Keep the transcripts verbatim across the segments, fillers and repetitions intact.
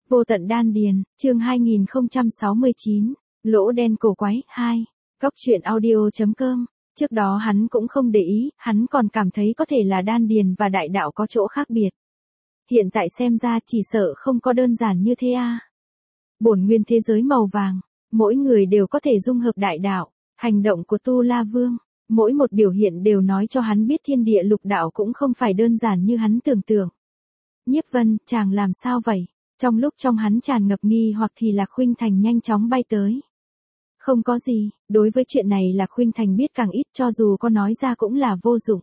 Vô tận đan điền, chương hai nghìn không trăm sáu mươi chín, lỗ đen cổ quái, hai. Cóc truyện audio.com. Trước đó hắn cũng không để ý, hắn còn cảm thấy có thể là đan điền và đại đạo có chỗ khác biệt. Hiện tại xem ra chỉ sợ không có đơn giản như thế a. Bổn nguyên thế giới màu vàng, mỗi người đều có thể dung hợp đại đạo, hành động của Tu La Vương, mỗi một biểu hiện đều nói cho hắn biết thiên địa lục đạo cũng không phải đơn giản như hắn tưởng tượng. Nhiếp Vân, chàng làm sao vậy? Trong lúc trong hắn tràn ngập nghi hoặc thì Lạc Khuynh Thành nhanh chóng bay tới. Không có gì, đối với chuyện này Lạc Khuynh Thành biết càng ít, cho dù có nói ra cũng là vô dụng.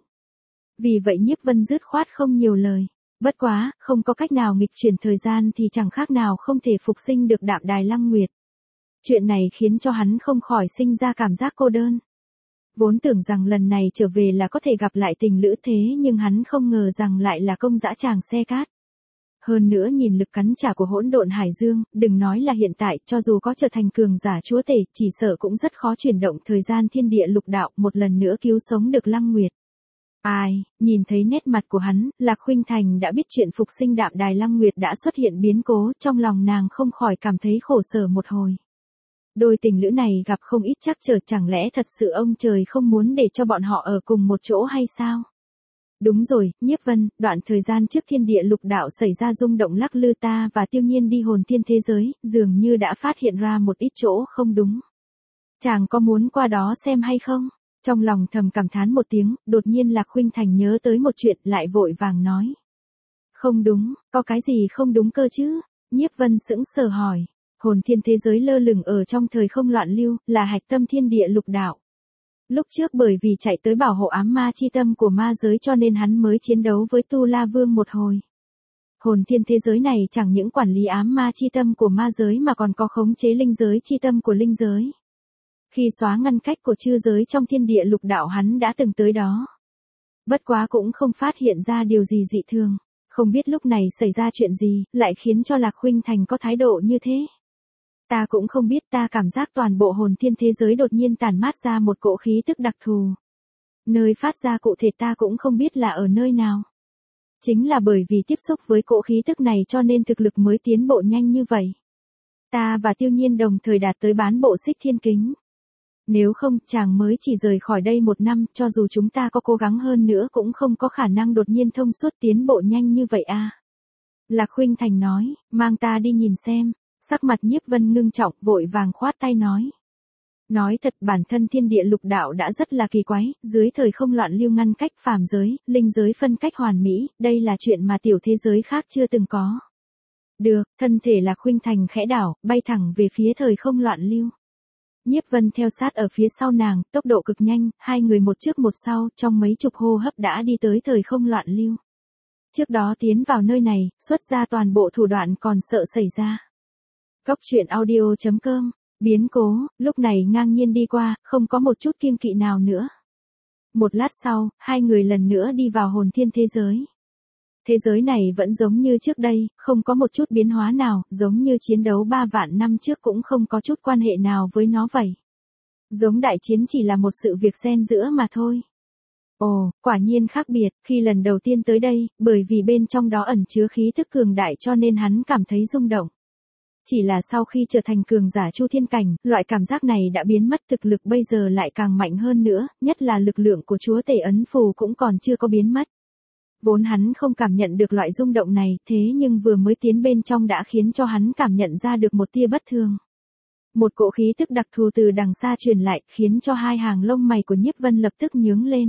Vì vậy Nhiếp Vân dứt khoát không nhiều lời. Bất quá, không có cách nào nghịch chuyển thời gian thì chẳng khác nào không thể phục sinh được Đạm Đài Lăng Nguyệt. Chuyện này khiến cho hắn không khỏi sinh ra cảm giác cô đơn. Vốn tưởng rằng lần này trở về là có thể gặp lại tình lữ thế nhưng hắn không ngờ rằng lại là công dã tràng xe cát. Hơn nữa nhìn lực cắn trả của hỗn độn hải dương, đừng nói là hiện tại, cho dù có trở thành cường giả chúa tể, chỉ sợ cũng rất khó chuyển động thời gian thiên địa lục đạo một lần nữa cứu sống được Lăng Nguyệt. Ai, nhìn thấy nét mặt của hắn, Lạc Khuynh Thành đã biết chuyện phục sinh Đạm Đài Lăng Nguyệt đã xuất hiện biến cố, trong lòng nàng không khỏi cảm thấy khổ sở một hồi. Đôi tình lữ này gặp không ít trắc trở, chẳng lẽ thật sự ông trời không muốn để cho bọn họ ở cùng một chỗ hay sao? Đúng rồi, Nhiếp Vân, đoạn thời gian trước thiên địa lục đạo xảy ra rung động lắc lư, ta và Tiêu Nhiên đi hồn thiên thế giới, dường như đã phát hiện ra một ít chỗ không đúng. Chàng có muốn qua đó xem hay không? Trong lòng thầm cảm thán một tiếng, đột nhiên Lạc Khuynh Thành nhớ tới một chuyện, lại vội vàng nói. Không đúng, có cái gì không đúng cơ chứ? Nhiếp Vân sững sờ hỏi. Hồn thiên thế giới lơ lửng ở trong thời không loạn lưu, là hạch tâm thiên địa lục đạo. Lúc trước bởi vì chạy tới bảo hộ ám ma chi tâm của ma giới cho nên hắn mới chiến đấu với Tu La Vương một hồi. Hồn thiên thế giới này chẳng những quản lý ám ma chi tâm của ma giới mà còn có khống chế linh giới chi tâm của linh giới. Khi xóa ngăn cách của chư giới trong thiên địa lục đạo hắn đã từng tới đó. Bất quá cũng không phát hiện ra điều gì dị thường. Không biết lúc này xảy ra chuyện gì, lại khiến cho Lạc Khuynh Thành có thái độ như thế. Ta cũng không biết, ta cảm giác toàn bộ hồn thiên thế giới đột nhiên tản mát ra một cỗ khí tức đặc thù. Nơi phát ra cụ thể ta cũng không biết là ở nơi nào. Chính là bởi vì tiếp xúc với cỗ khí tức này cho nên thực lực mới tiến bộ nhanh như vậy. Ta và Tiêu Nhiên đồng thời đạt tới bán bộ xích thiên kính. Nếu không, chàng mới chỉ rời khỏi đây một năm, cho dù chúng ta có cố gắng hơn nữa cũng không có khả năng đột nhiên thông suốt tiến bộ nhanh như vậy a. Lạc Khuynh Thành nói, mang ta đi nhìn xem. Sắc mặt Nhiếp Vân ngưng trọng, vội vàng khoát tay nói. Nói thật, bản thân thiên địa lục đạo đã rất là kỳ quái, dưới thời không loạn lưu ngăn cách phàm giới, linh giới phân cách hoàn mỹ, đây là chuyện mà tiểu thế giới khác chưa từng có. Được, thân thể Lạc Khuynh Thành khẽ đảo, bay thẳng về phía thời không loạn lưu. Nhiếp Vân theo sát ở phía sau nàng, tốc độ cực nhanh, hai người một trước một sau, trong mấy chục hô hấp đã đi tới thời không loạn lưu. Trước đó tiến vào nơi này, xuất ra toàn bộ thủ đoạn còn sợ xảy ra. Cóc truyện audio.com, biến cố, lúc này ngang nhiên đi qua, không có một chút kiêng kỵ nào nữa. Một lát sau, hai người lần nữa đi vào hồn thiên thế giới. Thế giới này vẫn giống như trước đây, không có một chút biến hóa nào, giống như chiến đấu ba vạn năm trước cũng không có chút quan hệ nào với nó vậy. Giống đại chiến chỉ là một sự việc xen giữa mà thôi. Ồ, quả nhiên khác biệt, khi lần đầu tiên tới đây, bởi vì bên trong đó ẩn chứa khí tức cường đại cho nên hắn cảm thấy rung động. Chỉ là sau khi trở thành cường giả Chu Thiên Cảnh, loại cảm giác này đã biến mất, thực lực bây giờ lại càng mạnh hơn nữa, nhất là lực lượng của chúa tể ấn phù cũng còn chưa có biến mất. Vốn hắn không cảm nhận được loại rung động này, thế nhưng vừa mới tiến bên trong đã khiến cho hắn cảm nhận ra được một tia bất thường. Một cỗ khí tức đặc thù từ đằng xa truyền lại, khiến cho hai hàng lông mày của Nhiếp Vân lập tức nhướng lên.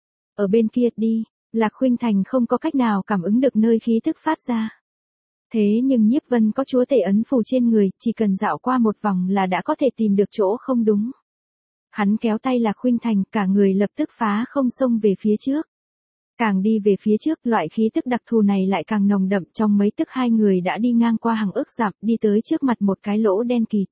Ở bên kia đi, Lạc Khuynh Thành không có cách nào cảm ứng được nơi khí tức phát ra. Thế nhưng Nhiếp Vân có chúa tể ấn phù trên người, chỉ cần dạo qua một vòng là đã có thể tìm được chỗ không đúng. Hắn kéo tay Lạc Khuynh Thành, cả người lập tức phá không xông về phía trước. Càng đi về phía trước, loại khí tức đặc thù này lại càng nồng đậm, trong mấy tức hai người đã đi ngang qua hàng ức dặm, đi tới trước mặt một cái lỗ đen kịt.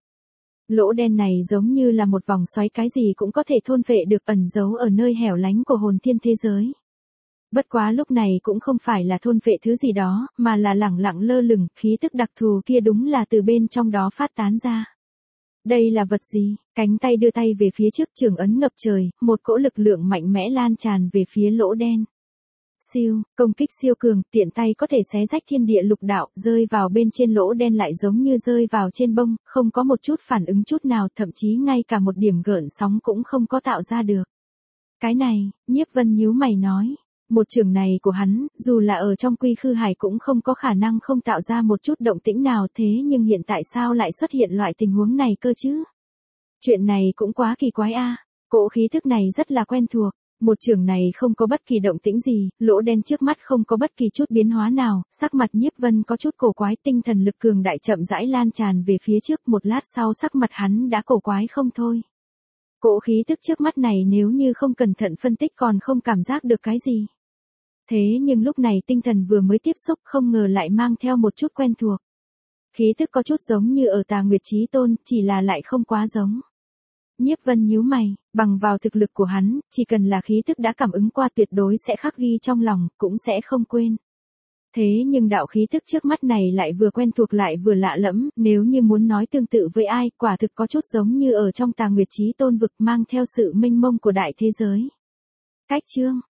Lỗ đen này giống như là một vòng xoáy, cái gì cũng có thể thôn phệ được, ẩn giấu ở nơi hẻo lánh của hồn thiên thế giới. Bất quá lúc này cũng không phải là thôn phệ thứ gì đó, mà là lẳng lặng lơ lửng, khí tức đặc thù kia đúng là từ bên trong đó phát tán ra. Đây là vật gì? Cánh tay đưa tay về phía trước, trường ấn ngập trời, một cỗ lực lượng mạnh mẽ lan tràn về phía lỗ đen. Siêu, công kích siêu cường, tiện tay có thể xé rách thiên địa lục đạo, rơi vào bên trên lỗ đen lại giống như rơi vào trên bông, không có một chút phản ứng chút nào, thậm chí ngay cả một điểm gợn sóng cũng không có tạo ra được. Cái này, Nhiếp Vân nhíu mày nói. Một trường này của hắn, dù là ở trong quy khư hải cũng không có khả năng không tạo ra một chút động tĩnh nào, thế nhưng hiện tại sao lại xuất hiện loại tình huống này cơ chứ? Chuyện này cũng quá kỳ quái a. Cỗ khí thức này rất là quen thuộc. Một trường này không có bất kỳ động tĩnh gì, lỗ đen trước mắt không có bất kỳ chút biến hóa nào, sắc mặt Nhiếp Vân có chút cổ quái, tinh thần lực cường đại chậm rãi lan tràn về phía trước, một lát sau sắc mặt hắn đã cổ quái không thôi. Cỗ khí thức trước mắt này nếu như không cẩn thận phân tích còn không cảm giác được cái gì. Thế nhưng lúc này tinh thần vừa mới tiếp xúc không ngờ lại mang theo một chút quen thuộc. Khí thức có chút giống như ở Tà Nguyệt Chí Tôn, chỉ là lại không quá giống. Nhiếp Vân nhíu mày, bằng vào thực lực của hắn, chỉ cần là khí thức đã cảm ứng qua tuyệt đối sẽ khắc ghi trong lòng, cũng sẽ không quên. Thế nhưng đạo khí thức trước mắt này lại vừa quen thuộc lại vừa lạ lẫm, nếu như muốn nói tương tự với ai, quả thực có chút giống như ở trong Tà Nguyệt Chí Tôn vực mang theo sự mênh mông của đại thế giới. Cách chương